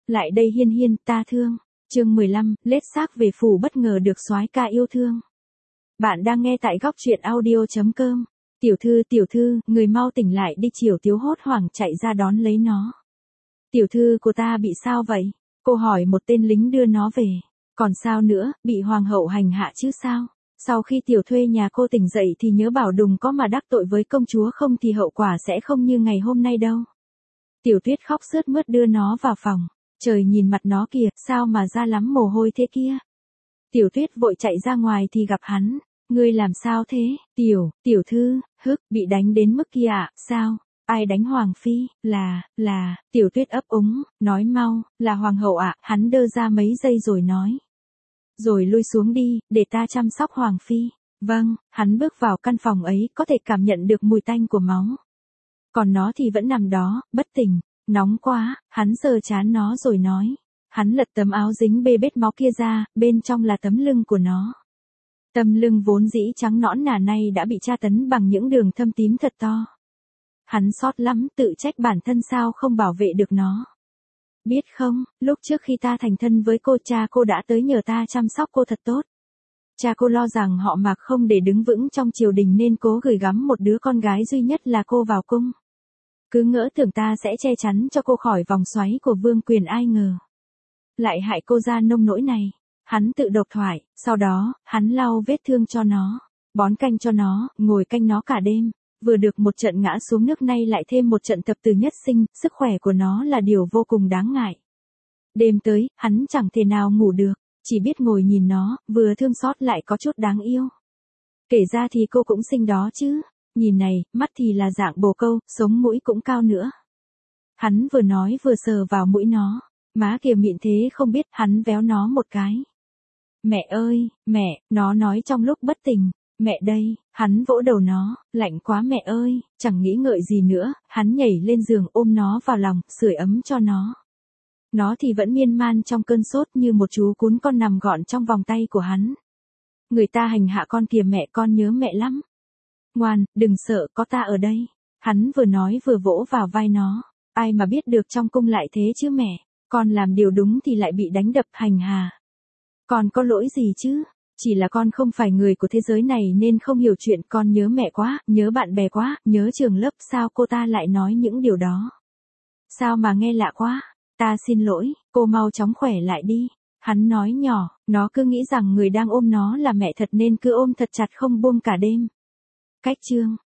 Lại đây Hiên Hiên, ta thương. Chương 15, lết xác về phủ bất ngờ được soái ca yêu thương. Bạn đang nghe tại góc truyện audio.com. Tiểu thư, người mau tỉnh lại đi. Triều Tiếu hốt hoảng chạy ra đón lấy nó. Tiểu thư của ta bị sao vậy? Cô hỏi một tên lính đưa nó về. Còn sao nữa, bị hoàng hậu hành hạ chứ sao? Sau khi tiểu thuê nhà cô tỉnh dậy thì nhớ bảo đừng có mà đắc tội với công chúa, không thì hậu quả sẽ không như ngày hôm nay đâu. Tiểu Tuyết khóc sướt mướt đưa nó vào phòng. Trời, nhìn mặt nó kìa, sao mà ra lắm mồ hôi thế kia. Tiểu Tuyết vội chạy ra ngoài thì gặp hắn. Ngươi làm sao thế? Tiểu thư, bị đánh đến mức kia ạ. Sao? Ai đánh hoàng phi? Là, Tiểu Tuyết ấp úng, nói mau, là hoàng hậu ạ. Hắn đơ ra mấy giây rồi nói. Rồi lui xuống đi, để ta chăm sóc hoàng phi. Vâng, hắn bước vào căn phòng ấy, có thể cảm nhận được mùi tanh của máu. Còn nó thì vẫn nằm đó, bất tỉnh. Nóng quá, hắn sờ trán nó rồi nói. Hắn lật tấm áo dính bê bết máu kia ra, bên trong là tấm lưng của nó. Tấm lưng vốn dĩ trắng nõn nà nay đã bị tra tấn bằng những đường thâm tím thật to. Hắn xót lắm, tự trách bản thân sao không bảo vệ được nó. Biết không, lúc trước khi ta thành thân với cô, cha cô đã tới nhờ ta chăm sóc cô thật tốt. Cha cô lo rằng họ Mạc không để đứng vững trong triều đình nên cố gửi gắm một đứa con gái duy nhất là cô vào cung. Cứ ngỡ tưởng ta sẽ che chắn cho cô khỏi vòng xoáy của vương quyền, ai ngờ lại hại cô ra nông nỗi này. Hắn tự độc thoại, sau đó, hắn lau vết thương cho nó, bón canh cho nó, ngồi canh nó cả đêm. Vừa được một trận ngã xuống nước, nay lại thêm một trận tập từ nhất sinh, sức khỏe của nó là điều vô cùng đáng ngại. Đêm tới, hắn chẳng thể nào ngủ được, chỉ biết ngồi nhìn nó, vừa thương xót lại có chút đáng yêu. Kể ra thì cô cũng xinh đó chứ. Nhìn này, mắt thì là dạng bồ câu, sống mũi cũng cao nữa. Hắn vừa nói vừa sờ vào mũi nó. Má kìa mịn thế không biết, hắn véo nó một cái. Mẹ ơi, mẹ, nó nói trong lúc bất tỉnh. Mẹ đây, hắn vỗ đầu nó, lạnh quá mẹ ơi, chẳng nghĩ ngợi gì nữa, hắn nhảy lên giường ôm nó vào lòng, sưởi ấm cho nó. Nó thì vẫn miên man trong cơn sốt như một chú cún con nằm gọn trong vòng tay của hắn. Người ta hành hạ con kìa mẹ, con nhớ mẹ lắm. Ngoan, đừng sợ, có ta ở đây. Hắn vừa nói vừa vỗ vào vai nó. Ai mà biết được trong cung lại thế chứ mẹ. Con làm điều đúng thì lại bị đánh đập hành hạ. Con có lỗi gì chứ? Chỉ là con không phải người của thế giới này nên không hiểu chuyện. Con nhớ mẹ quá, nhớ bạn bè quá, nhớ trường lớp. Sao cô ta lại nói những điều đó? Sao mà nghe lạ quá. Ta xin lỗi, cô mau chóng khỏe lại đi. Hắn nói nhỏ, nó cứ nghĩ rằng người đang ôm nó là mẹ thật nên cứ ôm thật chặt không buông cả đêm. Cách chương